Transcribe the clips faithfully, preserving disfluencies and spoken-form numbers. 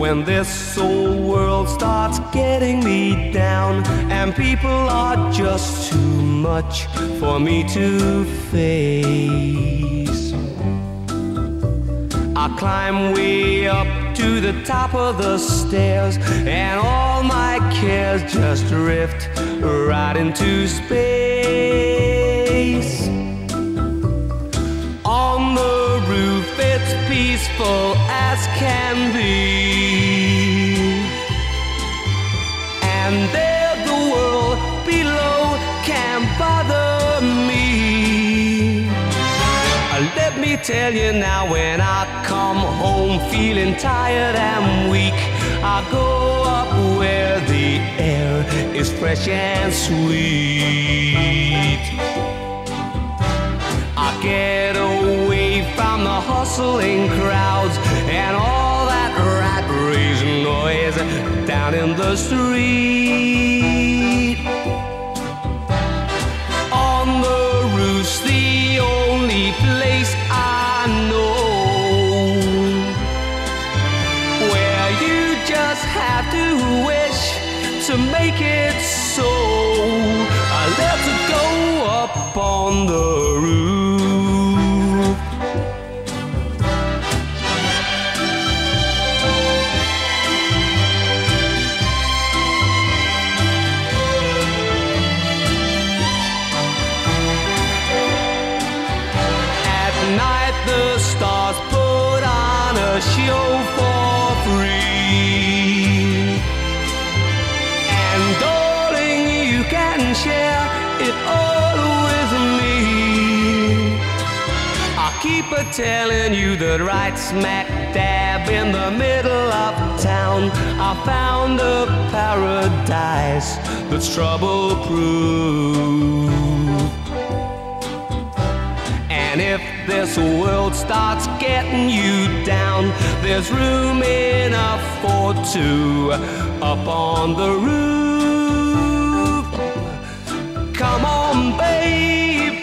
when this old world starts getting me down, and people are just too much for me to face. I climb way up to the top of the stairs, and all my cares just drift right into space. On the roof it's peaceful as can be, and there the world below can't bother me. Let me tell you now, when I come home feeling tired and weak, I go up where the air is fresh and sweet. I get away from the hustling crowds and all that rat race noise down in the street. On the roof's the only place I know where you just have to wish to make it so. Let's go up on the roof. The stars put on a show for free, and darling, you can share it all with me. I keep a telling you that right smack dab in the middle of town, I found a paradise that's trouble-proof. And if this world starts getting you down, there's room enough for two up on the roof. Come on, baby.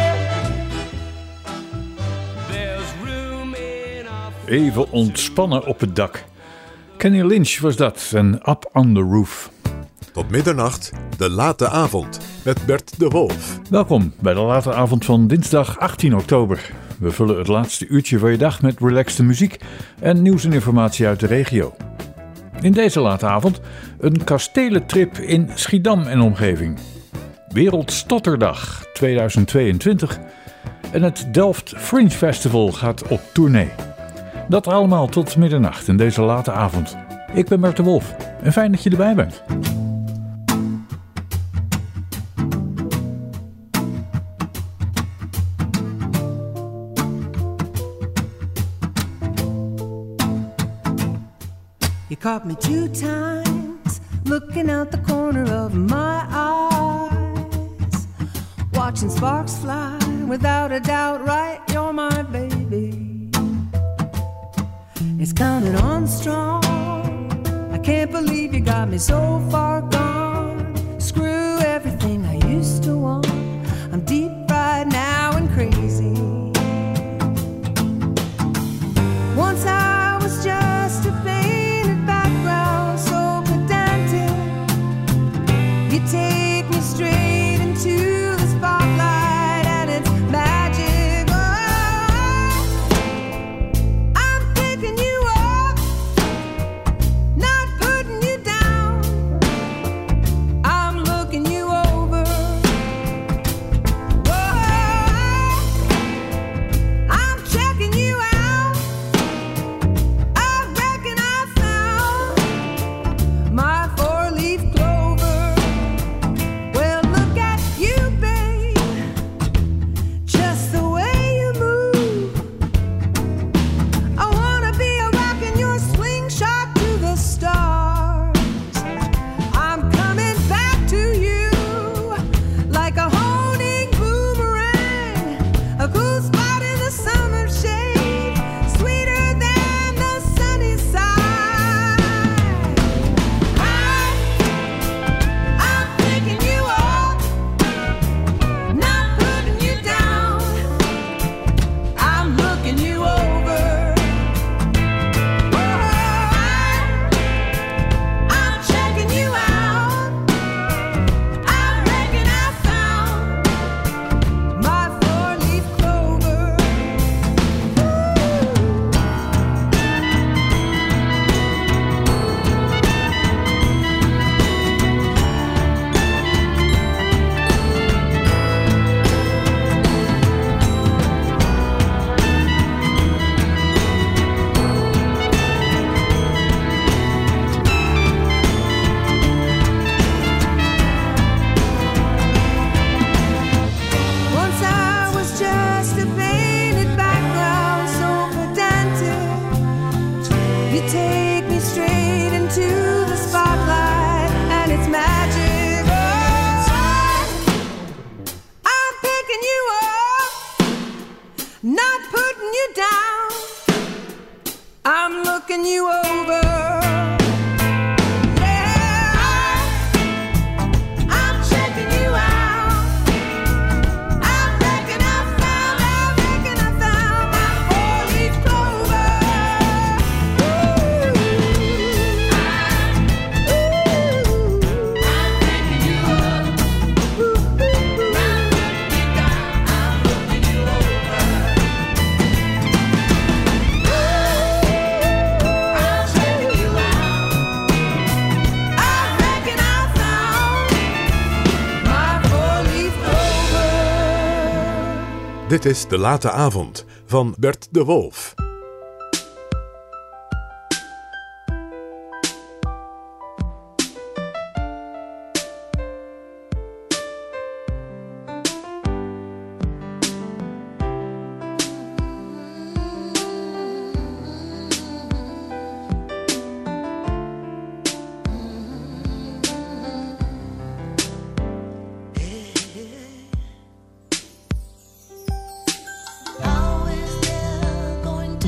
There's room enough. Even ontspannen op het dak. Kenny Lynch was dat en Up on the Roof. Tot middernacht, de late avond met Bert de Wolf. Welkom bij de late avond van dinsdag achttien oktober. We vullen het laatste uurtje van je dag met relaxte muziek en nieuws en informatie uit de regio. In deze late avond een kastelentrip in Schiedam en omgeving. Wereldstotterdag tweeduizend tweeëntwintig en het Delft Fringe Festival gaat op tournee. Dat allemaal tot middernacht in deze late avond. Ik ben Bert de Wolf en fijn dat je erbij bent. You caught me two times, looking out the corner of my eyes, watching sparks fly, without a doubt, right, you're my baby. It's coming on strong, I can't believe you got me so far gone. Screw everything I used to want, I'm deep right now and crazy. Once I was just a baby, you take me straight into the spotlight and it's magic. Oh, I'm picking you up, not putting you down. not putting you down. I'm looking you over. Dit is De Late Avond van Bert de Wolf. How is there going to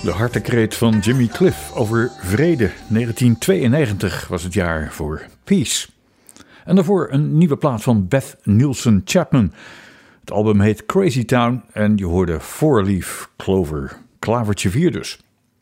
De hartekreet van Jimmy Cliff over vrede. negentien tweeënnegentig was het jaar voor Peace. En daarvoor een nieuwe plaat van Beth Nielsen Chapman. Het album heet Crazy Town en je hoorde Four Leaf Clover. Klavertje vier dus.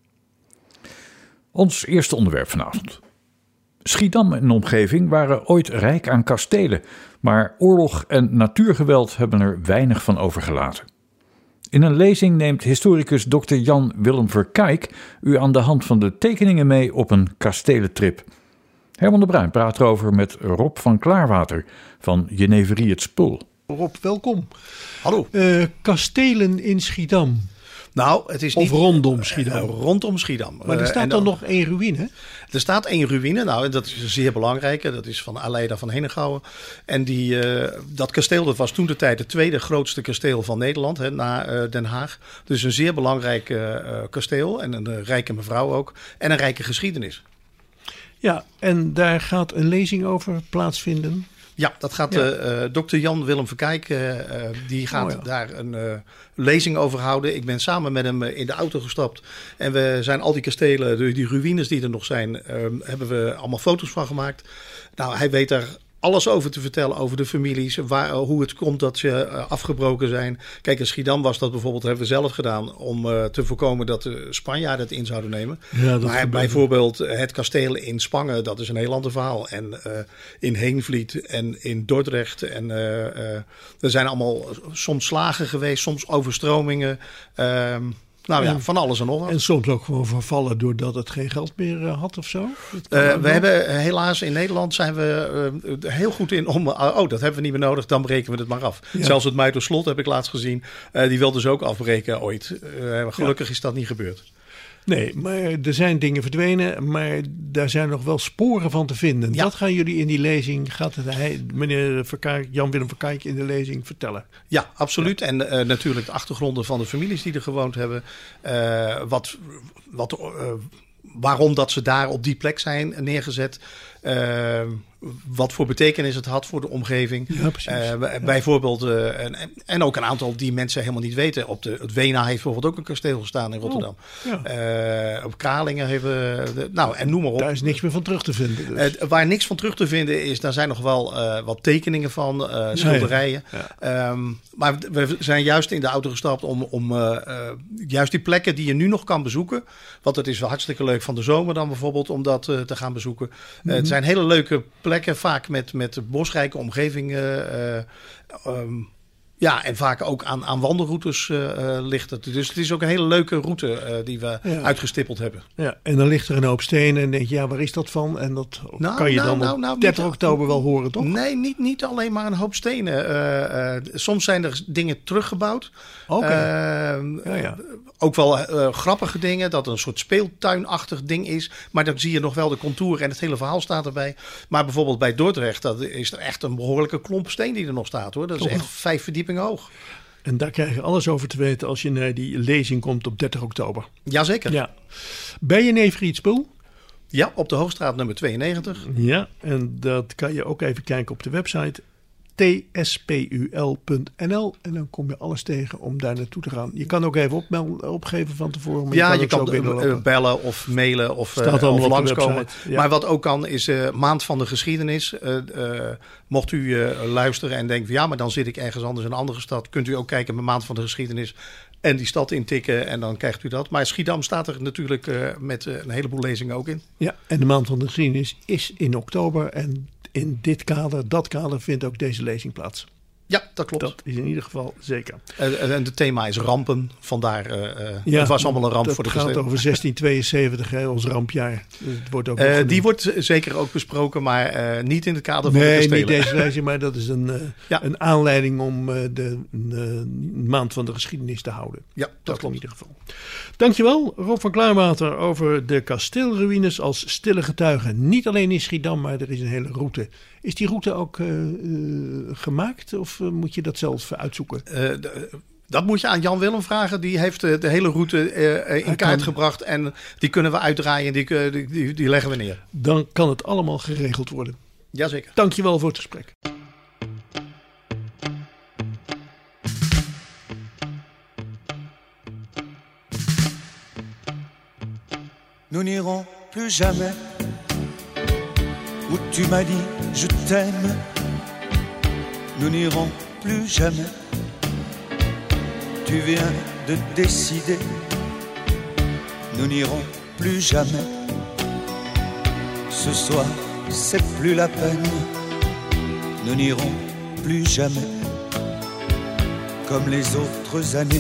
Ons eerste onderwerp vanavond. Schiedam en omgeving waren ooit rijk aan kastelen, maar oorlog en natuurgeweld hebben er weinig van overgelaten. In een lezing neemt historicus dokter Jan Willem Verkijk u aan de hand van de tekeningen mee op een kastelentrip. Herman de Bruin praat erover met Rob van Klaarwater van Jeneverie het Spul. Rob, welkom. Hallo. Uh, kastelen in Schiedam. Nou, het is of niet... rondom Schiedam. Uh, rondom Schiedam. Maar er staat uh, dan, dan nog één ruïne? Er staat één ruïne. Nou, dat is een zeer belangrijke. Dat is van Aleida van Henegouwen. En die, uh, dat kasteel dat was toen de tijd het tweede grootste kasteel van Nederland. Hè, na uh, Den Haag. Dus een zeer belangrijk uh, kasteel. En een uh, rijke mevrouw ook. En een rijke geschiedenis. Ja, en daar gaat een lezing over plaatsvinden. Ja, dat gaat ja. uh, dokter Jan Willem Verkijk, uh, uh, die gaat oh ja. daar een uh, lezing over houden. Ik ben samen met hem in de auto gestapt en we zijn al die kastelen, die, die ruïnes die er nog zijn, uh, hebben we allemaal foto's van gemaakt. Nou, hij weet daar alles over te vertellen, over de families, waar, hoe het komt dat ze uh, afgebroken zijn. Kijk, in Schiedam was dat bijvoorbeeld, hebben we zelf gedaan om uh, te voorkomen dat de Spanjaarden het in zouden nemen. Ja, maar bijvoorbeeld het kasteel in Spangen, dat is een heel ander verhaal. En uh, in Heenvliet en in Dordrecht. En uh, uh, er zijn allemaal soms slagen geweest, soms overstromingen. Uh, Nou ja, en, van alles en nog wat. En soms ook gewoon vervallen doordat het geen geld meer uh, had of zo? Uh, we hebben helaas in Nederland zijn we uh, heel goed in om... Uh, oh, dat hebben we niet meer nodig, dan breken we het maar af. Ja. Zelfs het Muiterslot heb ik laatst gezien. Uh, die wilden ze ook afbreken ooit. Uh, gelukkig ja. is dat niet gebeurd. Nee, maar er zijn dingen verdwenen, maar daar zijn nog wel sporen van te vinden. Ja. Dat gaan jullie in die lezing, gaat het hij, meneer Verkijk, Jan Willem Verkijk in de lezing vertellen? Ja, absoluut. Ja. En uh, natuurlijk de achtergronden van de families die er gewoond hebben. Uh, wat, wat, uh, waarom dat ze daar op die plek zijn neergezet. Uh, wat voor betekenis het had voor de omgeving. Ja, precies. Uh, ja. Bijvoorbeeld, uh, en, en ook een aantal die mensen helemaal niet weten. Op de, het Wena heeft bijvoorbeeld ook een kasteel gestaan in Rotterdam. Oh, ja. uh, op Kralingen hebben we... Nou, en noem maar op. Daar is niks meer van terug te vinden. Dus. Uh, waar niks van terug te vinden is, daar zijn nog wel uh, wat tekeningen van, uh, schilderijen. Ja, ja. Um, maar we zijn juist in de auto gestapt om, om uh, uh, juist die plekken die je nu nog kan bezoeken. Want het is wel hartstikke leuk van de zomer dan bijvoorbeeld om dat uh, te gaan bezoeken. Uh, mm-hmm. Het zijn hele leuke plekken, vaak met, met bosrijke omgevingen. Uh, um, ja, en vaak ook aan, aan wandelroutes uh, ligt het. Dus het is ook een hele leuke route uh, die we ja. uitgestippeld hebben. Ja, en dan ligt er een hoop stenen en denk je, ja, waar is dat van? En dat nou, kan je nou, dan nou, op nou, dertig oktober wel horen, toch? Nee, niet, niet alleen maar een hoop stenen. Uh, uh, soms zijn er dingen teruggebouwd. Oké. Okay. Uh, ja, ja. Ook wel uh, grappige dingen, dat een soort speeltuinachtig ding is. Maar dan zie je nog wel de contour en het hele verhaal staat erbij. Maar bijvoorbeeld bij Dordrecht, dat is er echt een behoorlijke klomp steen die er nog staat, hoor. Dat is oh. echt vijf verdiepingen hoog. En daar krijg je alles over te weten als je naar die lezing komt op dertig oktober. Jazeker. Ja. Bij Jeneverie het Spul? Ja, op de Hoogstraat nummer tweeënnegentig. Ja, en dat kan je ook even kijken op de website t s p u l punt n l en dan kom je alles tegen om daar naartoe te gaan. Je kan ook even opmelden, opgeven van tevoren. Maar ja, je kan, je kan bellen of mailen of, uh, of langskomen. Ja. Maar wat ook kan is uh, Maand van de Geschiedenis. Uh, uh, mocht u uh, luisteren en denken, ja, maar dan zit ik ergens anders in een andere stad. Kunt u ook kijken met Maand van de Geschiedenis en die stad intikken en dan krijgt u dat. Maar Schiedam staat er natuurlijk uh, met uh, een heleboel lezingen ook in. Ja, en de Maand van de Geschiedenis is in oktober en in dit kader, dat kader, vindt ook deze lezing plaats. Ja, dat klopt. Dat is in ieder geval zeker. En, en het thema is rampen, vandaar uh, ja, het was allemaal een ramp voor de kastelen. Het gaat over zestien tweeënzeventig, hè, ons rampjaar. Dus het wordt ook uh, die wordt zeker ook besproken, maar uh, niet in het kader van nee, de kastelen. Nee, niet deze lezing, maar dat is een, uh, ja. een aanleiding om uh, de uh, Maand van de Geschiedenis te houden. Ja, dat, dat klopt. in ieder geval. Dankjewel, Rob van Klaarwater, over de kasteelruïnes als stille getuigen. Niet alleen in Schiedam, maar er is een hele route. Is die route ook uh, uh, gemaakt of uh, moet je dat zelf uitzoeken? Uh, de, dat moet je aan Jan Willem vragen. Die heeft de, de hele route uh, in Hij kaart kan... gebracht en die kunnen we uitdraaien. Die, die, die, die leggen we neer. Dan kan het allemaal geregeld worden. Jazeker. Dankjewel voor het gesprek. nous n'irons plus jamais où tu m'as dit je t'aime. Nous n'irons plus jamais. Tu viens de décider. Nous n'irons plus jamais. Ce soir, c'est plus la peine. Nous n'irons plus jamais comme les autres années.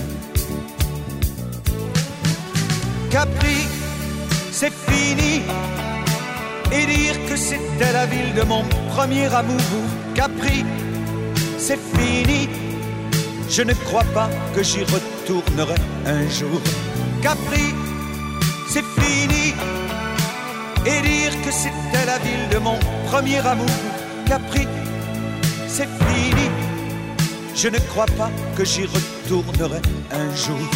Capri, c'est fini. Et dire que c'était la ville de mon premier amour. Capri, c'est fini. Je ne crois pas que j'y retournerai un jour. Capri, c'est fini. Et dire que c'était la ville de mon premier amour. Capri, c'est fini. Je ne crois pas que j'y retournerai un jour.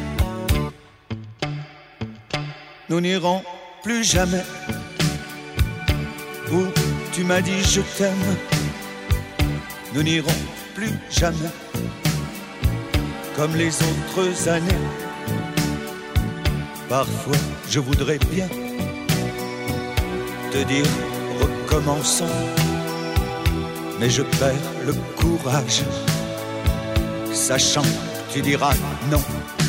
Nous n'irons plus jamais où tu m'as dit je t'aime. Nous n'irons plus jamais comme les autres années. Parfois je voudrais bien te dire recommençons, mais je perds le courage, sachant que tu diras non.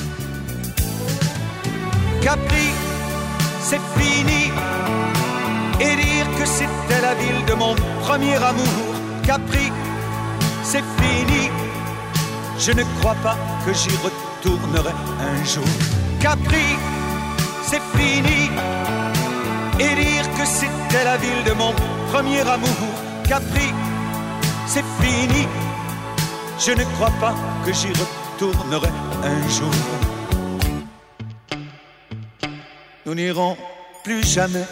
Capri, c'est fini. Et dire que c'était la ville de mon premier amour. Capri, c'est fini. Je ne crois pas que j'y retournerai un jour. Capri, c'est fini. Et dire que c'était la ville de mon premier amour. Capri, c'est fini. Je ne crois pas que j'y retournerai un jour. Nous n'irons plus jamais,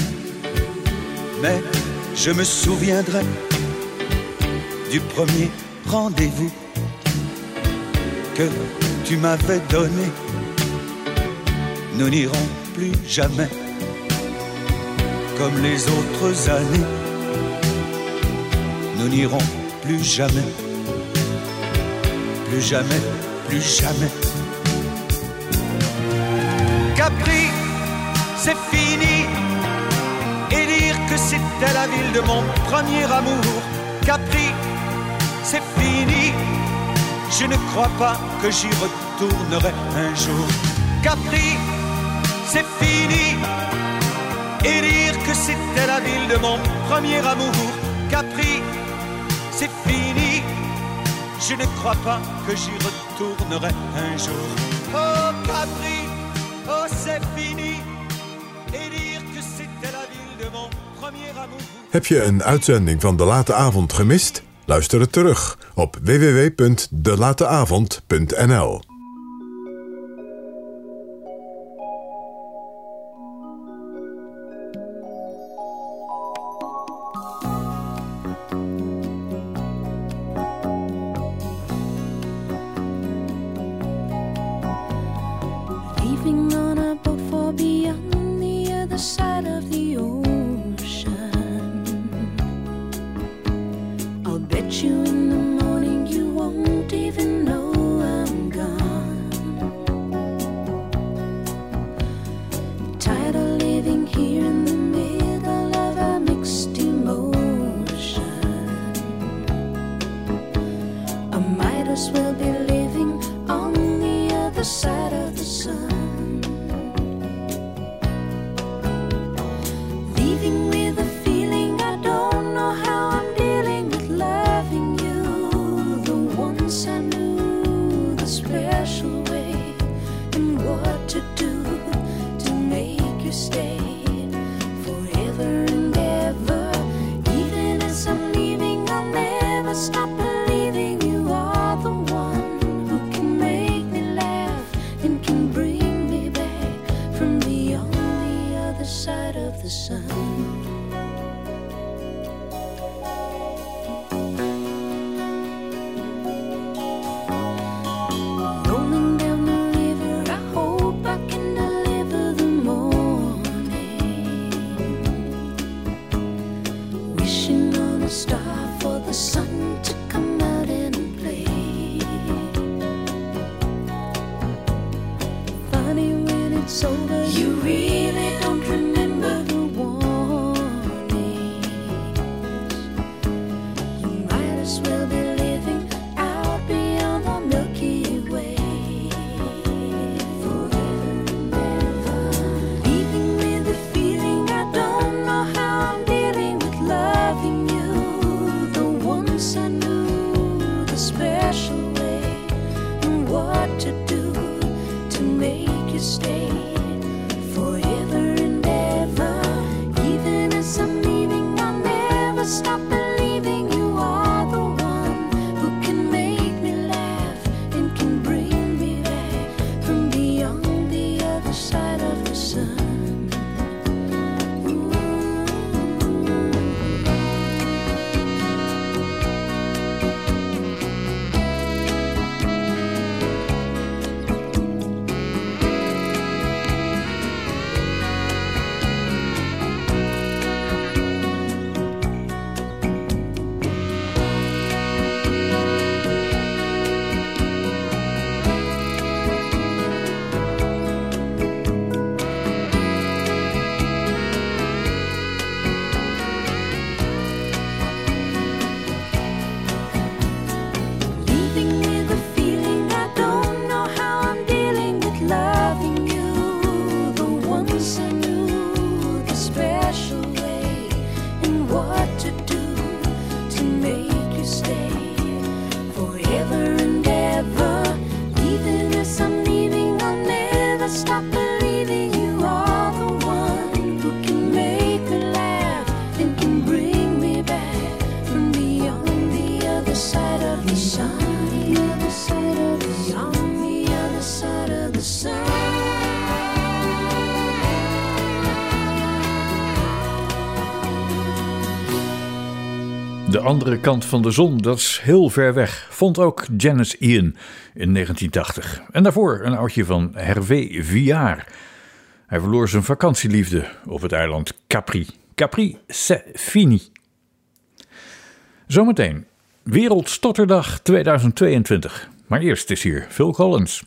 mais je me souviendrai du premier rendez-vous que tu m'avais donné. Nous n'irons plus jamais comme les autres années. Nous n'irons plus jamais, plus jamais, plus jamais. Capri, c'est fini. Et dire que c'était la ville de mon premier amour. Capri, c'est fini. Je ne crois pas que j'y retournerai un jour. Capri, c'est fini. Et dire que c'était la ville de mon premier amour. Capri, c'est fini. Je ne crois pas que j'y retournerai un jour. Oh Capri, oh c'est fini. Et dire que c'était la ville de mon premier amour. Heb je een uitzending van De Late Avond gemist? Luister het terug op w w w punt de late avond punt n l. Leaving on a boat for beyond the other side of the ocean. I'll bet you in the morning you won't even know I'm gone. Tired of living here in the middle of a mixed emotion. I might as well be living on the other side of the sun. Leaving with a feeling I don't know how I'm dealing with loving you. The once I knew the special way and what to do to make you stay forever and ever. Even as I'm leaving, I'll never stop believing you are the one who can make me laugh and can bring me back from beyond the other side of the sun. Rolling down the river, I hope I can deliver the morning. Wishing on a star for the sun to come out and play. Funny when it's over, you really don't andere kant van de zon, dat is heel ver weg, vond ook Janis Ian in negentien tachtig. En daarvoor een oudje van Hervé Villard. Hij verloor zijn vakantieliefde op het eiland Capri. Capri, c'est fini. Zometeen, Wereldstotterdag tweeduizend tweeëntwintig. Maar eerst is hier Phil Collins.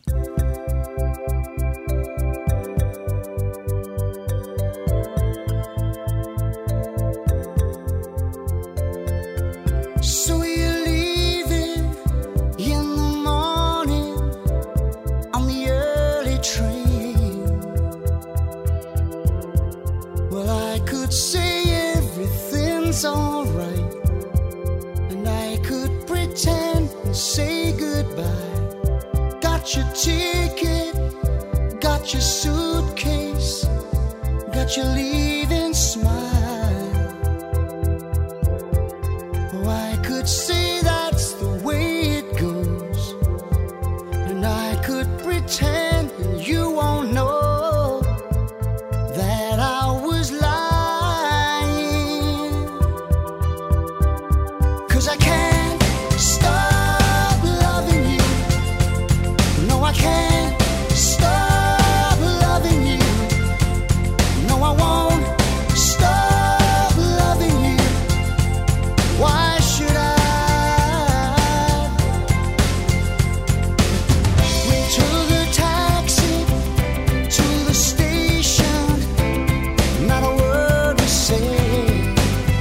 So you're leaving in the morning on the early train. Well, I could say everything's alright, and I could pretend and say goodbye. Got your ticket, got your suitcase, got your leaving smile. I could say that's the way it goes, and I could pretend and you won't know that I was lying. 'Cause I can't stop loving you. No, I can't stop loving you. No, I won't stop loving you. Why should I? We took a taxi to the station, not a word was said,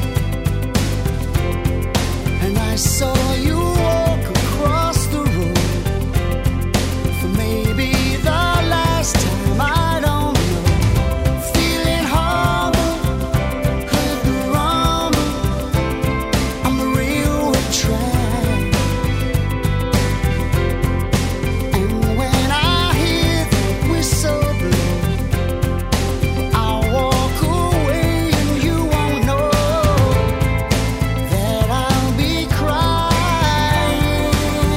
and I saw you walk across the road for maybe the last time, I don't know. Feeling horrible, heard the rumble on the railway track, and when I hear the whistle blow, I'll walk away and you won't know that I'll be crying.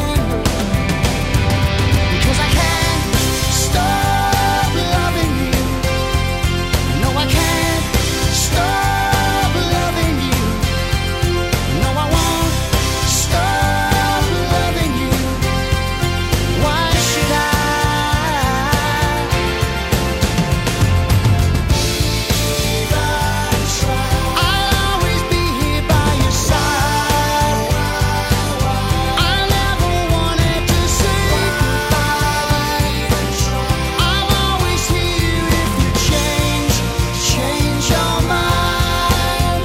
'Cause I can't stop loving you. No, I can't stop loving you. No, I won't stop loving you. Why should I? I'll always be here by your side. I never wanted to say goodbye. I'm always here if you change, change your mind.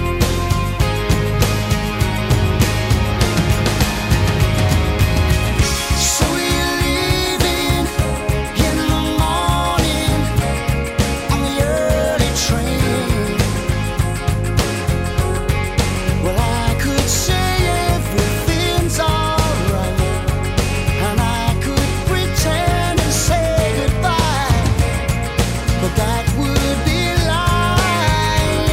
So you're leaving in the morning on the early train. Well, I could say everything's alright, and I could pretend and say goodbye, but that would be lying.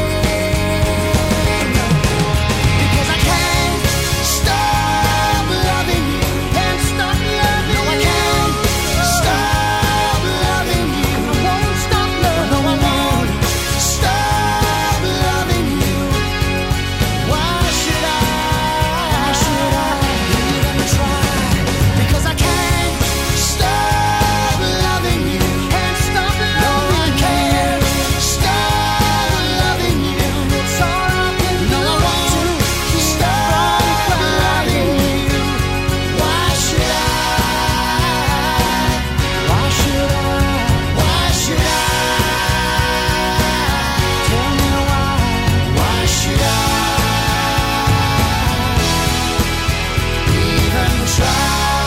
Because I can't stop loving you, can't stop loving you. No, I can't stop loving you. I won't stop loving you. No, I won't stop loving you. Why should I? Why should I even try? Because I can't stop loving you. Can't stop loving you. No, I can't stop loving you. It's all I can do. No, I won't stop loving you. Why should I? Why should I? Why should I? Tell me why. Why should I even try?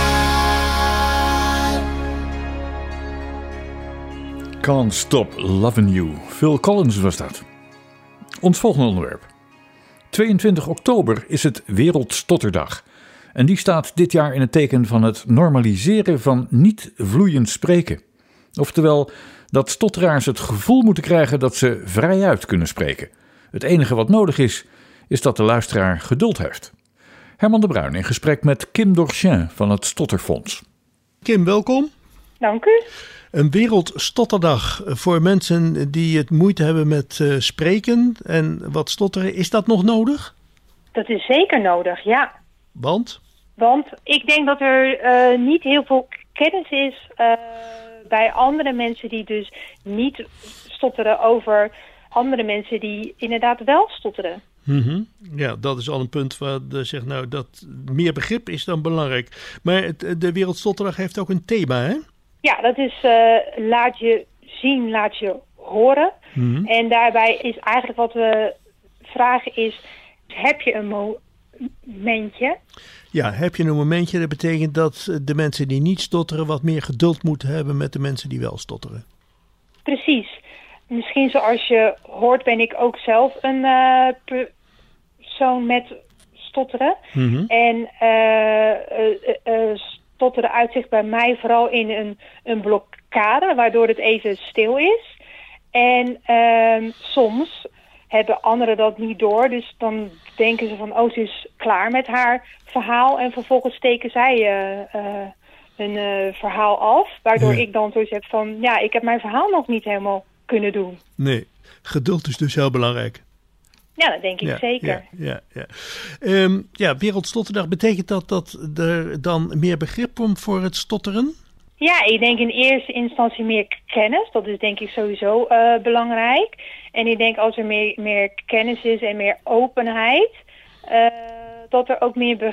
Can't Stop Loving You. Phil Collins was dat. Ons volgende onderwerp. tweeëntwintig oktober is het Wereldstotterdag. En die staat dit jaar in het teken van het normaliseren van niet vloeiend spreken. Oftewel, dat stotteraars het gevoel moeten krijgen dat ze vrijuit kunnen spreken. Het enige wat nodig is, is dat de luisteraar geduld heeft. Herman de Bruin in gesprek met Kim Dorchin van het Stotterfonds. Kim, welkom. Dank u. Een Wereldstotterdag voor mensen die het moeite hebben met uh, spreken en wat stotteren. Is dat nog nodig? Dat is zeker nodig, ja. Want? Want ik denk dat er uh, niet heel veel kennis is uh, bij andere mensen die dus niet stotteren over andere mensen die inderdaad wel stotteren. Mm-hmm. Ja, dat is al een punt waar de zegt, nou, dat meer begrip is dan belangrijk. Maar het, de Wereldstotterdag heeft ook een thema, hè? Ja, dat is uh, laat je zien, laat je horen. Mm-hmm. En daarbij is eigenlijk wat we vragen is, heb je een momentje? Ja, heb je een momentje, dat betekent dat de mensen die niet stotteren wat meer geduld moeten hebben met de mensen die wel stotteren. Precies. Misschien zoals je hoort ben ik ook zelf een uh, persoon met stotteren. Mm-hmm. En uh, uh, uh, stotteren uitzicht bij mij vooral in een, een blokkade, waardoor het even stil is. En uh, soms hebben anderen dat niet door. Dus dan denken ze van, oh, ze is klaar met haar verhaal. En vervolgens steken zij uh, uh, hun uh, verhaal af. Waardoor ja. ik dan zoiets heb van, ja, ik heb mijn verhaal nog niet helemaal kunnen doen. Nee, geduld is dus heel belangrijk. Ja, dat denk ik ja, zeker. Ja, ja, ja. Um, ja, Wereldstotterdag, betekent dat dat er dan meer begrip komt voor het stotteren? Ja, ik denk in eerste instantie meer kennis. Dat is denk ik sowieso uh, belangrijk. En ik denk als er meer, meer kennis is en meer openheid, uh, dat er ook meer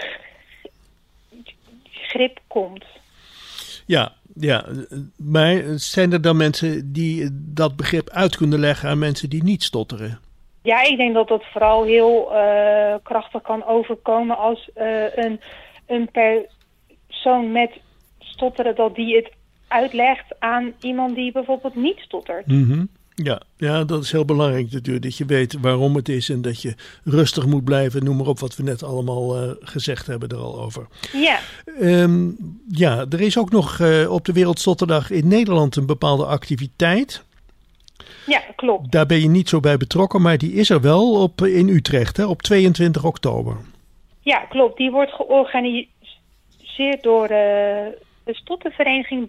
begrip komt. Ja, ja, maar zijn er dan mensen die dat begrip uit kunnen leggen aan mensen die niet stotteren? Ja, ik denk dat dat vooral heel uh, krachtig kan overkomen als uh, een, een persoon met stotteren, dat die het uitlegt aan iemand die bijvoorbeeld niet stottert. Mm-hmm. Ja, ja, dat is heel belangrijk natuurlijk, dat je weet waarom het is en dat je rustig moet blijven. Noem maar op wat we net allemaal uh, gezegd hebben er al over. Ja. Um, ja, er is ook nog uh, op de Wereldstotterdag in Nederland een bepaalde activiteit. Ja, klopt. Daar ben je niet zo bij betrokken, maar die is er wel op, in Utrecht, hè, op tweeëntwintig oktober. Ja, klopt. Die wordt georganiseerd door uh, de stottervereniging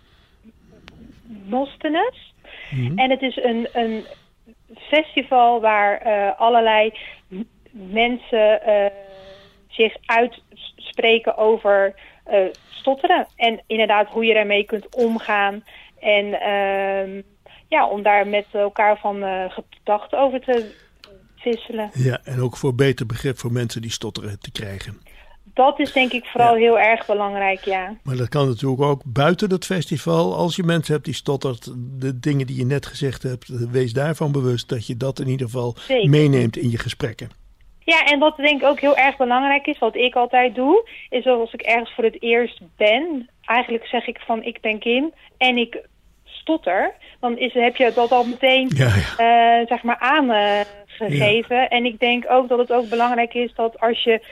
Demosthenes. Mm-hmm. En het is een, een festival waar uh, allerlei m- mensen uh, zich uitspreken over uh, stotteren. En inderdaad hoe je daarmee kunt omgaan. En uh, ja, om daar met elkaar van uh, gedachten over te wisselen. Ja, en ook voor beter begrip voor mensen die stotteren te krijgen. Dat is denk ik vooral ja. heel erg belangrijk, ja. Maar dat kan natuurlijk ook buiten het festival. Als je mensen hebt die stottert, de dingen die je net gezegd hebt, wees daarvan bewust dat je dat in ieder geval Zeker. meeneemt in je gesprekken. Ja, en wat denk ik ook heel erg belangrijk is, wat ik altijd doe, is als ik ergens voor het eerst ben, eigenlijk zeg ik van ik ben Kim en ik stotter, dan is, heb je dat al meteen ja, ja. Uh, zeg maar aangegeven. Uh, ja. En ik denk ook dat het ook belangrijk is dat als je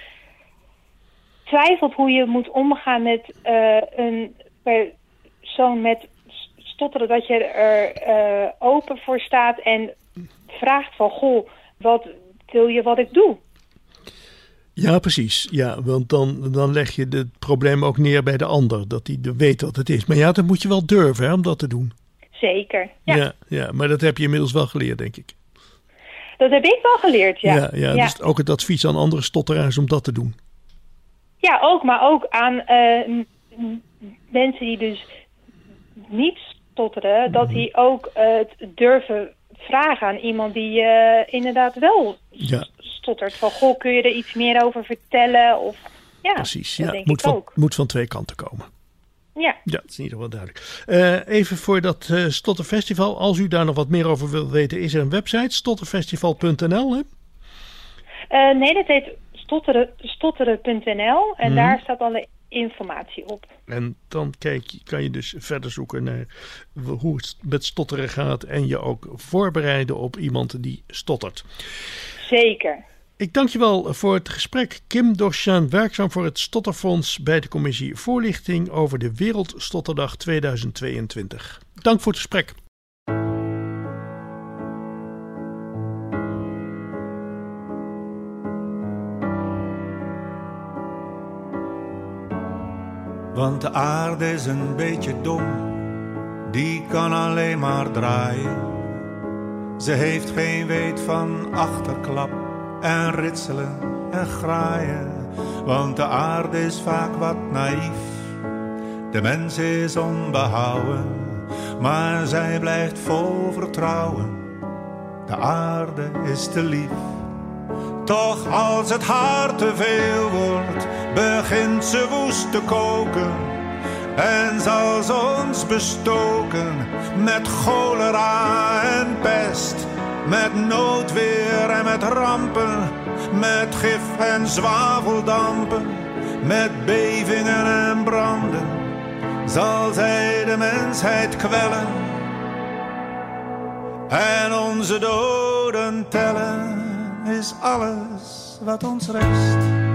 twijfelt hoe je moet omgaan met uh, een persoon met stotteren, dat je er uh, open voor staat en vraagt van, goh, wat wil je wat ik doe? Ja, precies. Ja, want dan, dan leg je het probleem ook neer bij de ander, dat hij weet wat het is. Maar ja, dat moet je wel durven hè, om dat te doen. Zeker, ja. ja. Ja, maar dat heb je inmiddels wel geleerd, denk ik. Dat heb ik wel geleerd, ja. Ja, ja, ja. Dus ook het advies aan andere stotteraars om dat te doen. Ja, ook, maar ook aan uh, m- mensen die dus niet stotteren, dat die ook uh, het durven vragen aan iemand die uh, inderdaad wel ja. stottert. Van, goh, kun je er iets meer over vertellen? Of, ja, precies, ja, het moet van, moet van twee kanten komen. Ja. Ja, dat is in ieder geval duidelijk. Uh, even voor dat uh, Stotterfestival, als u daar nog wat meer over wilt weten, is er een website, stotterfestival punt n l, hè? Uh, nee, dat heet stotteren, stotteren punt n l en hmm. daar staat alle informatie op. En dan kijk, kan je dus verder zoeken naar hoe het met stotteren gaat en je ook voorbereiden op iemand die stottert. Zeker. Ik dank je wel voor het gesprek. Kim Dorsjan, werkzaam voor het Stotterfonds bij de commissie Voorlichting over de Wereldstotterdag tweeduizend tweeëntwintig. Dank voor het gesprek. Want de aarde is een beetje dom, die kan alleen maar draaien. Ze heeft geen weet van achterklap en ritselen en graaien, want de aarde is vaak wat naïef. De mens is onbehouden, maar zij blijft vol vertrouwen. De aarde is te lief. Toch als het haar te veel wordt, begint ze woest te koken en zal ze ons bestoken met cholera en pest, met noodweer en met rampen, met gif en zwaveldampen, met bevingen en branden, zal zij de mensheid kwellen en onze doden tellen, is alles wat ons rest.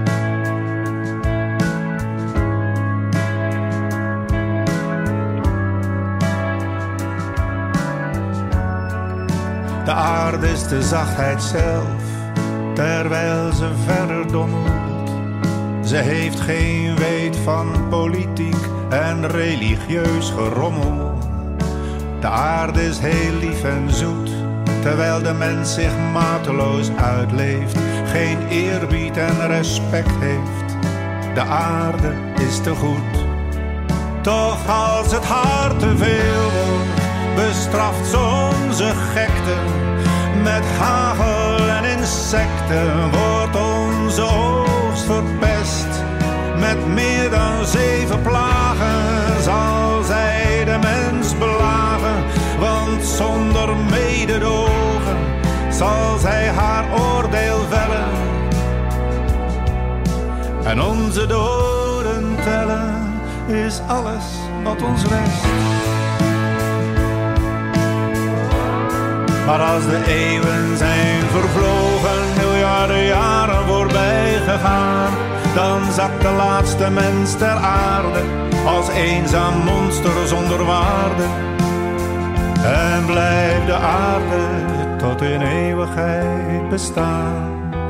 De aarde is de zachtheid zelf, terwijl ze verder dommelt. Ze heeft geen weet van politiek en religieus gerommel. De aarde is heel lief en zoet, terwijl de mens zich mateloos uitleeft, geen eerbied en respect heeft. De aarde is te goed. Toch als het haar te veel wordt, bestraft ze onze gekte. Met hagel en insecten wordt onze oogst verpest. Met meer dan zeven plagen zal zij de mens belagen, want zonder mededogen zal zij haar oordeel vellen en onze doden tellen, is alles wat ons rest. Maar als de eeuwen zijn vervlogen, miljarden jaren voorbij gegaan, dan zakt de laatste mens ter aarde als eenzaam monster zonder waarde. En blijft de aarde tot in eeuwigheid bestaan.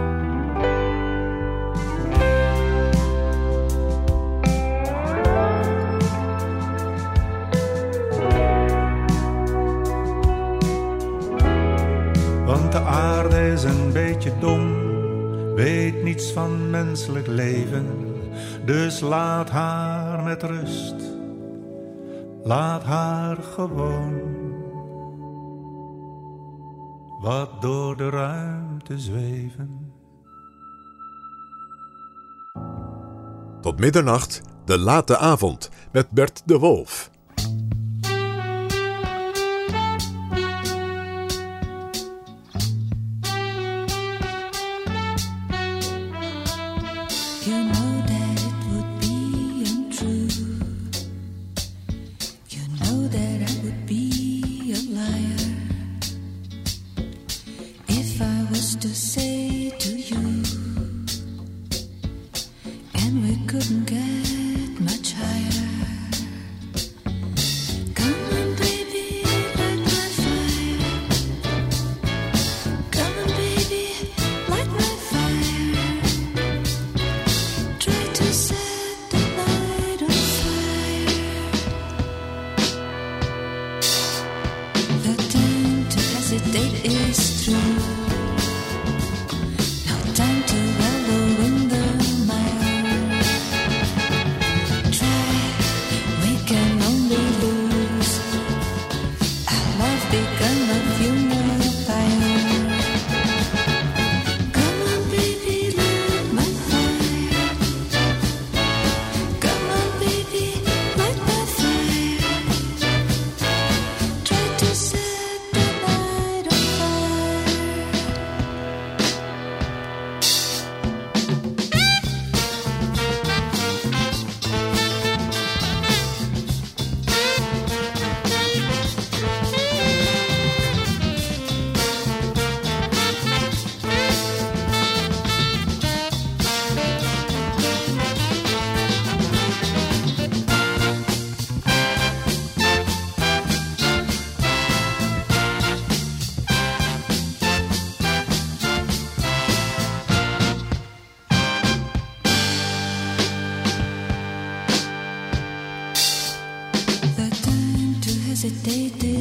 Want de aarde is een beetje dom, weet niets van menselijk leven. Dus laat haar met rust, laat haar gewoon wat door de ruimte zweven. Tot middernacht, de late avond, met Bert de Wolf.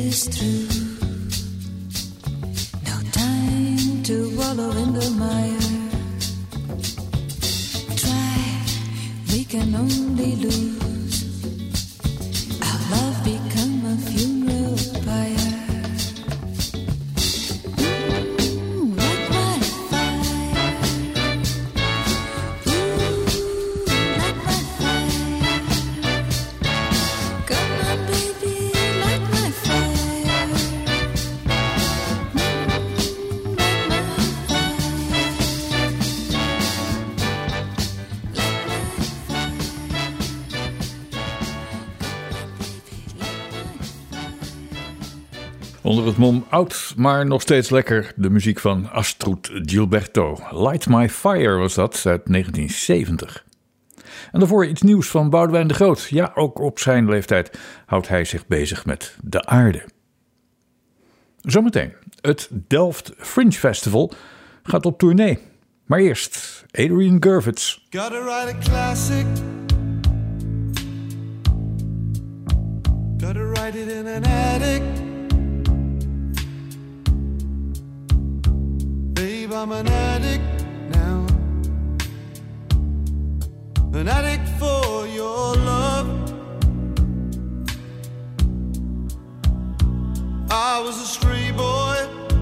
No time to wallow in the mire. lose. Our love become a funeral pyre. Mm, like my fire. Ooh, like my fire. Come on, baby, like my fire. Mm, like my Onder het mom oud, maar nog steeds lekker, de muziek van Astrud Gilberto. Light My Fire was dat, uit negentien zeventig. En daarvoor iets nieuws van Boudewijn de Groot. Ja, ook op zijn leeftijd houdt hij zich bezig met de aarde. Zometeen, het Delft Fringe Festival gaat op tournee. Maar eerst Adrian Gurvitz. Gotta write a classic. Gotta write it in an attic. Babe, I'm an addict now. An addict for your love. I was a stray boy,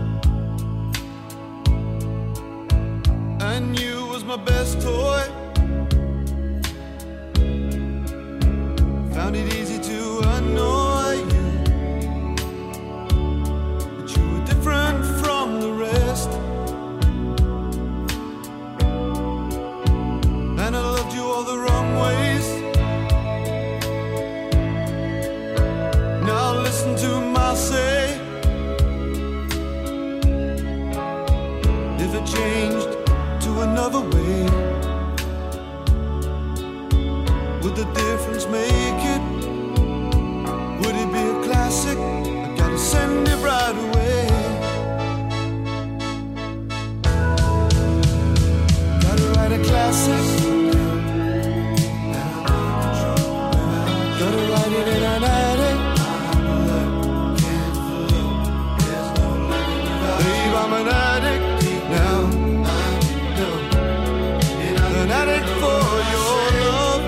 and you was my best toy. Found it easy to annoy you, but you were different from the rest. And I loved you all the wrong ways. Now listen to my say. If it changed to another way, would the difference make it? Would it be a classic? I gotta send it right away. Gotta write a classic. Gotta write it in an attic. Babe, I'm an addict now. An addict for your love.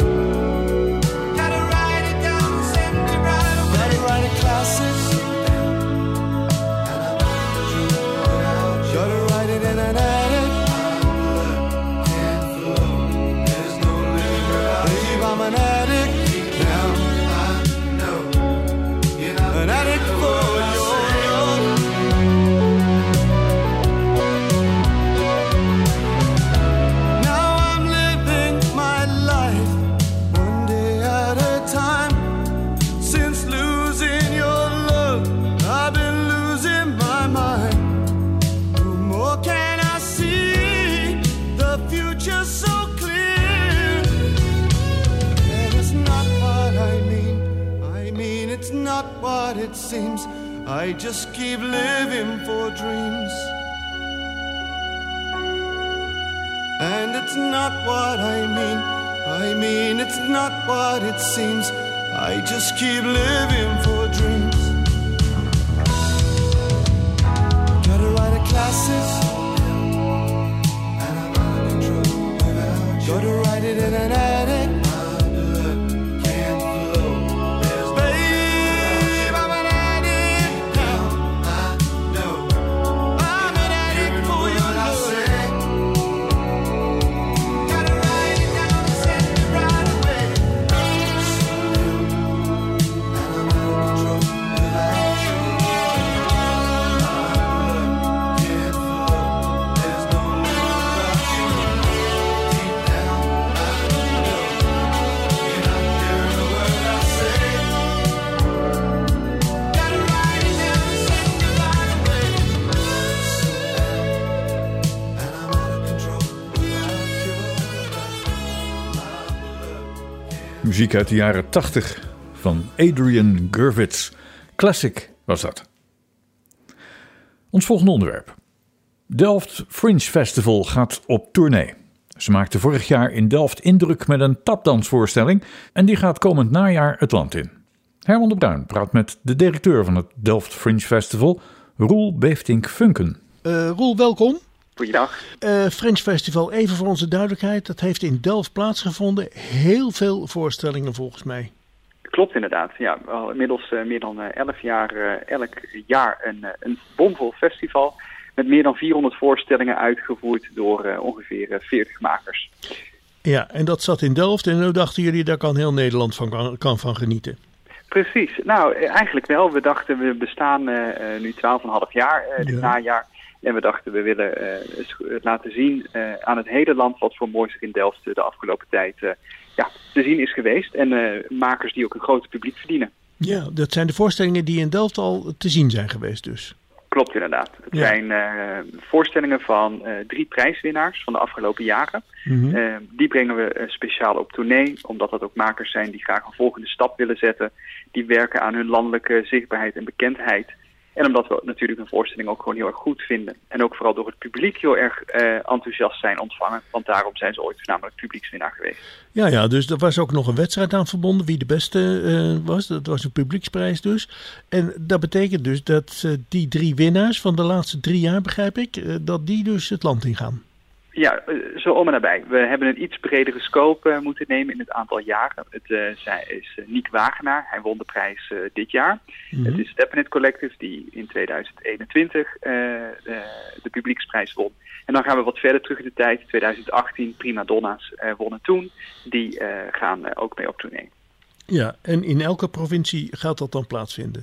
Gotta write it down and send it right away. Gotta write a classic. Gotta write it in an attic. Babe, I'm an addict now. An addict for your love. Now I'm living my life one day at a time. Since losing your love, I've been losing my mind. No more can I see the future so clear. And it's not what I mean. I mean it's not what it seems. I just keep living for dreams. And it's not what I mean. I mean it's not what it seems. I just keep living for dreams. Gotta write a classic. Gotta write it in an attic. Babe, I'm an addict now. I'm an addict for your love. Gotta write it down and send it right away. And I'm out of control without you. Can't flow. There's no living without you. Deep down, I know you're not hearing a word I say. Gotta write it down and send it right away. And I'm out of control without you. Muziek uit de jaren tachtig van Adrian Gurvitz. Classic was dat. Ons volgende onderwerp. Delft Fringe Festival gaat op tournee. Ze maakte vorig jaar in Delft indruk met een tapdansvoorstelling en die gaat komend najaar het land in. Herman de Bruin praat met de directeur van het Delft Fringe Festival, Roel Beeftink-Funken. Uh, Roel, welkom. Goeiedag. Uh, Fringe Festival, even voor onze duidelijkheid, dat heeft in Delft plaatsgevonden. Heel veel voorstellingen volgens mij. Klopt inderdaad. Ja, al inmiddels uh, meer dan uh, elf jaar, uh, elk jaar een, uh, een bomvol festival. Met meer dan vierhonderd voorstellingen uitgevoerd door uh, ongeveer uh, veertig makers. Ja, en dat zat in Delft en nu dachten jullie, daar kan heel Nederland van, kan, kan van genieten. Precies. Nou, eigenlijk wel. We dachten, we bestaan uh, nu twaalf komma vijf jaar, uh, dit ja. najaar. En we dachten, we willen uh, laten zien uh, aan het hele land wat voor moois er in Delft uh, de afgelopen tijd uh, ja, te zien is geweest. En uh, makers die ook een groot publiek verdienen. Ja, dat zijn de voorstellingen die in Delft al te zien zijn geweest dus. Klopt inderdaad. Het ja. zijn uh, voorstellingen van uh, drie prijswinnaars van de afgelopen jaren. Mm-hmm. Uh, die brengen we uh, speciaal op tournee, omdat dat ook makers zijn die graag een volgende stap willen zetten. Die werken aan hun landelijke zichtbaarheid en bekendheid. En omdat we natuurlijk een voorstelling ook gewoon heel erg goed vinden. En ook vooral door het publiek heel erg uh, enthousiast zijn ontvangen. Want daarom zijn ze ooit voornamelijk publiekswinnaar geweest. Ja, ja, dus er was ook nog een wedstrijd aan verbonden. Wie de beste uh, was. Dat was een publieksprijs dus. En dat betekent dus dat uh, die drie winnaars van de laatste drie jaar, begrijp ik, uh, dat die dus het land ingaan. Ja, zo om en nabij. We hebben een iets bredere scope uh, moeten nemen in het aantal jaren. Het uh, zij is uh, Niek Wagenaar. Hij won de prijs uh, dit jaar. Mm-hmm. Het is Steppenit Collective die in tweeduizend eenentwintig uh, de, de publieksprijs won. En dan gaan we wat verder terug in de tijd. tweeduizend achttien, Prima Donna's uh, wonnen toen. Die uh, gaan uh, ook mee op tournee. Ja, en in elke provincie gaat dat dan plaatsvinden?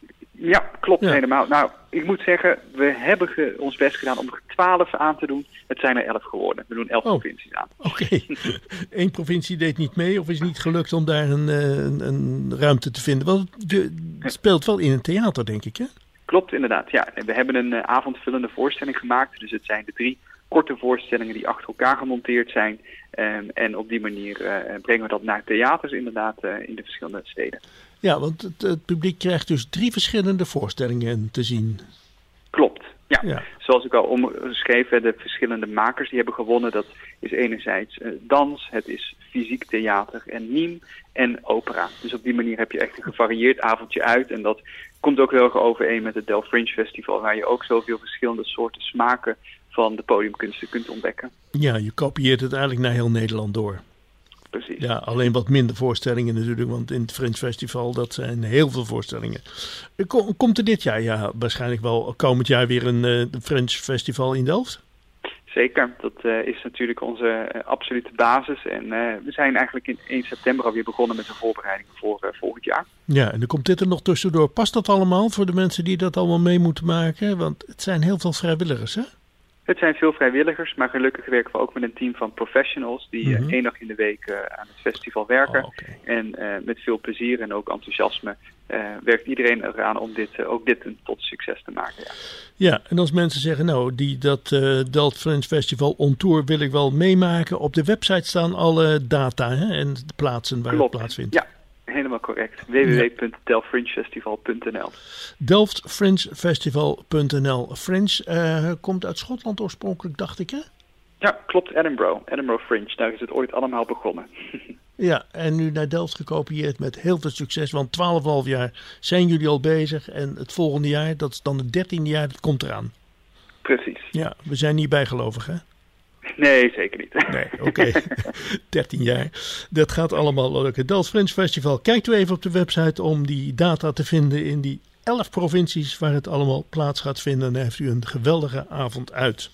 Ja, klopt ja. helemaal. Nou, ik moet zeggen, we hebben ge, ons best gedaan om er twaalf aan te doen. Het zijn er elf geworden. We doen elf oh. provincies aan. Oké. Okay. Eén provincie deed niet mee of is niet gelukt om daar een, een, een ruimte te vinden? Want je speelt wel in een theater, denk ik, hè? Klopt, inderdaad. Ja, en we hebben een uh, avondvullende voorstelling gemaakt. Dus het zijn de drie korte voorstellingen die achter elkaar gemonteerd zijn. Um, en op die manier uh, brengen we dat naar theaters inderdaad uh, in de verschillende steden. Ja, want het, het publiek krijgt dus drie verschillende voorstellingen te zien. Klopt, ja. ja. Zoals ik al omschreven, de verschillende makers die hebben gewonnen. Dat is enerzijds uh, dans, het is fysiek theater en mime en opera. Dus op die manier heb je echt een gevarieerd avondje uit. En dat komt ook heel erg overeen met het Delft Fringe Festival, waar je ook zoveel verschillende soorten smaken van de podiumkunsten kunt ontdekken. Ja, je kopieert het eigenlijk naar heel Nederland door. Precies. Ja, alleen wat minder voorstellingen natuurlijk, want in het Fringe Festival, dat zijn heel veel voorstellingen. Komt er dit jaar, ja, waarschijnlijk wel komend jaar weer een uh, Fringe Festival in Delft? Zeker, dat uh, is natuurlijk onze uh, absolute basis. En uh, we zijn eigenlijk in één september alweer begonnen met de voorbereidingen voor uh, volgend jaar. Ja, en dan komt dit er nog tussendoor. Past dat allemaal voor de mensen die dat allemaal mee moeten maken? Want het zijn heel veel vrijwilligers, hè? Het zijn veel vrijwilligers, maar gelukkig werken we ook met een team van professionals die mm-hmm. uh, één dag in de week uh, aan het festival werken. Oh, okay. En uh, met veel plezier en ook enthousiasme uh, werkt iedereen eraan om dit, uh, ook dit een tot succes te maken. Ja, ja, en als mensen zeggen, nou, die, dat uh, Delft Fringe Festival on tour wil ik wel meemaken. Op de website staan alle data hè, en de plaatsen waar Klopt. het plaatsvindt. Ja. Helemaal correct. w w w punt delft fringe festival punt n l delft fringe festival punt n l Fringe uh, komt uit Schotland oorspronkelijk, dacht ik, hè? Ja, klopt. Edinburgh. Edinburgh Fringe. Daar is het ooit allemaal begonnen. Ja, en nu naar Delft gekopieerd met heel veel succes. Want twaalf komma vijf jaar zijn jullie al bezig. En het volgende jaar, dat is dan het dertiende jaar, dat komt eraan. Precies. Ja, we zijn niet bijgelovig, hè? Nee, zeker niet. Nee, oké. Okay. dertien jaar. Dat gaat allemaal lukken. Delft Fringe Festival. Kijkt u even op de website om die data te vinden in die elf provincies waar het allemaal plaats gaat vinden. Dan heeft u een geweldige avond uit.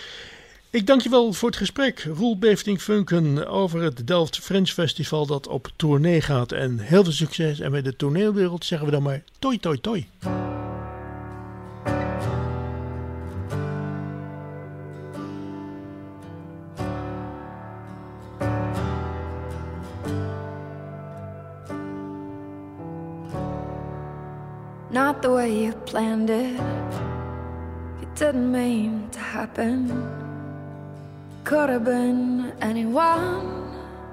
Ik dank je wel voor het gesprek. Roel Bevering-Funken over het Delft Fringe Festival dat op tournee gaat. En heel veel succes. En met de toneelwereld zeggen we dan maar toi toi toi. Not the way you planned it. It didn't mean to happen. Could have been anyone.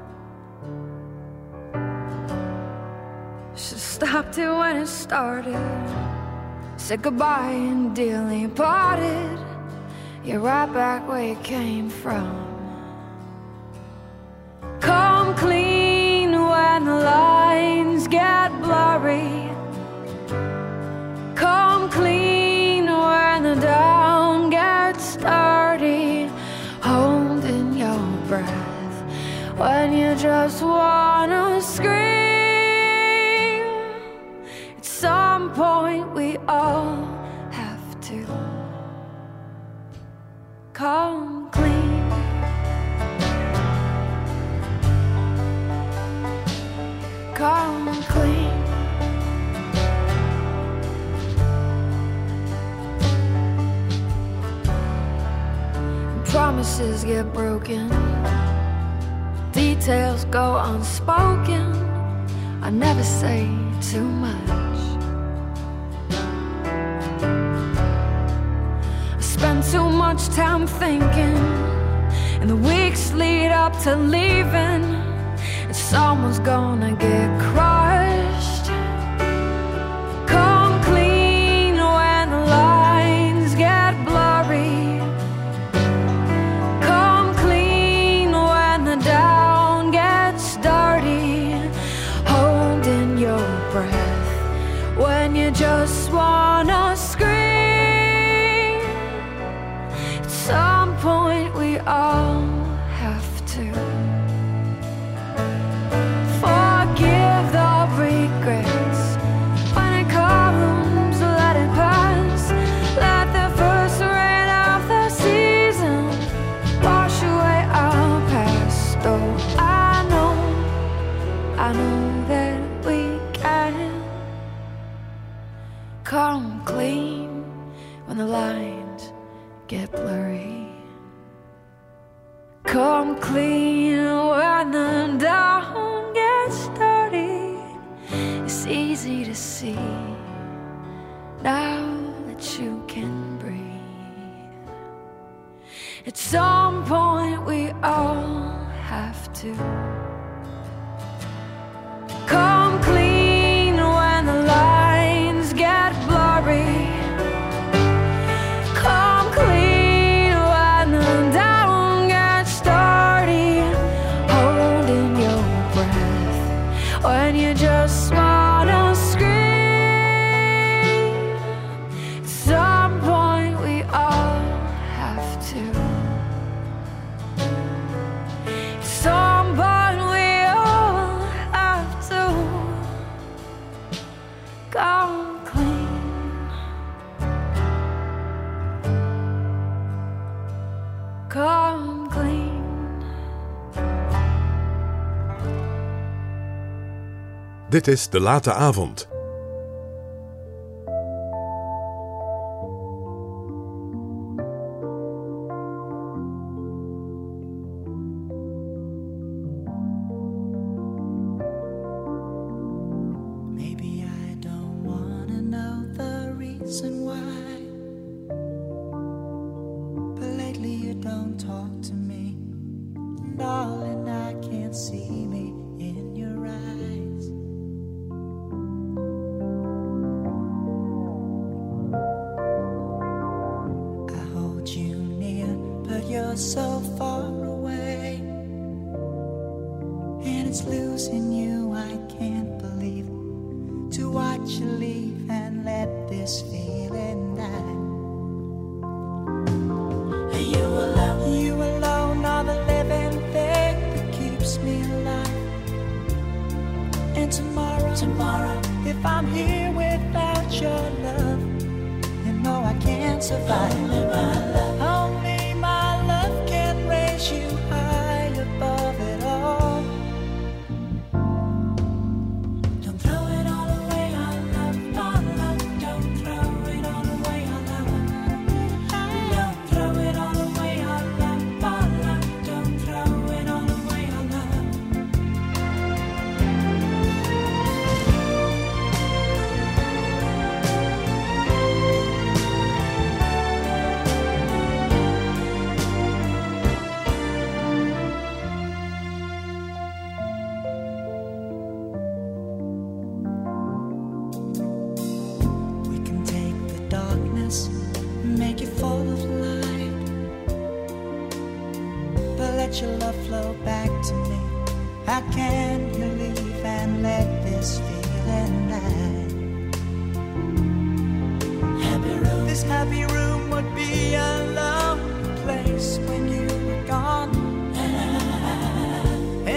Should stopped it when it started. Said goodbye and dearly parted. You're right back where you came from. Come clean when the lines get blurry. Come clean when the down gets sturdy. when you just wanna scream. At some point we all have to come clean. Come clean. Promises get broken, details go unspoken. I never say too much. I spend too much time thinking, and the weeks lead up to leaving, and someone's gonna get crushed. Come clean when the lines get blurry. Down gets dirty, holding your breath when you just wanna scream. At some point we all have to forgive the regrets. When it comes, let it pass. Let the first rain of the season wash away our past. Oh, I know, I know that we can come clean when the lines get blurry. Come clean when the dawn gets dirty. It's easy to see now that you can breathe. At some point we all have to come clean when the lines get blurry. Come clean when the down gets dirty, holding your breath when you just wanna scream. At some point we all have to. Somebody we all have to come clean. Come clean. Dit is De Late Avond. let your love flow back to me. How can you leave and let this feeling die? Happy room. This happy room would be a lonely place when you were gone.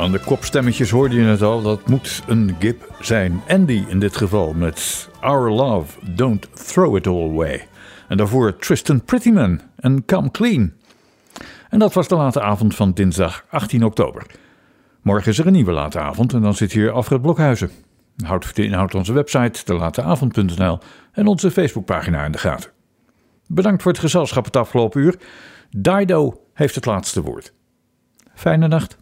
Aan de kopstemmetjes hoorde je het al, dat moet een Gib zijn. Andy in dit geval met Our Love, Don't Throw It All Away. En daarvoor Tristan Prettyman en Come Clean. En dat was de late avond van dinsdag achttien oktober. Morgen is er een nieuwe late avond en dan zit hier Alfred Blokhuizen. Houd de inhoud onze website, de late avond punt n l en onze Facebookpagina in de gaten. Bedankt voor het gezelschap het afgelopen uur. Dido heeft het laatste woord. Fijne nacht.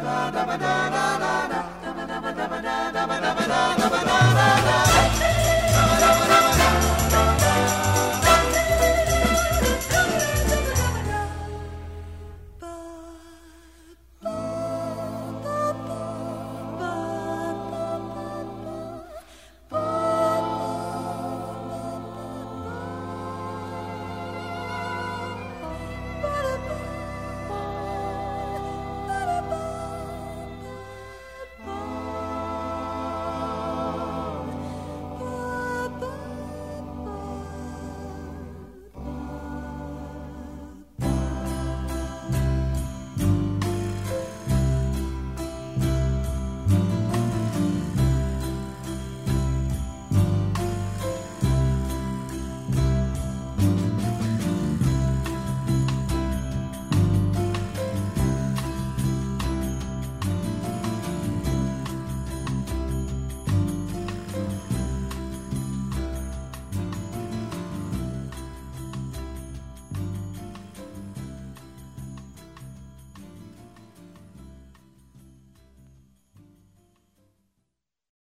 da da da da da da da da da da da da da da da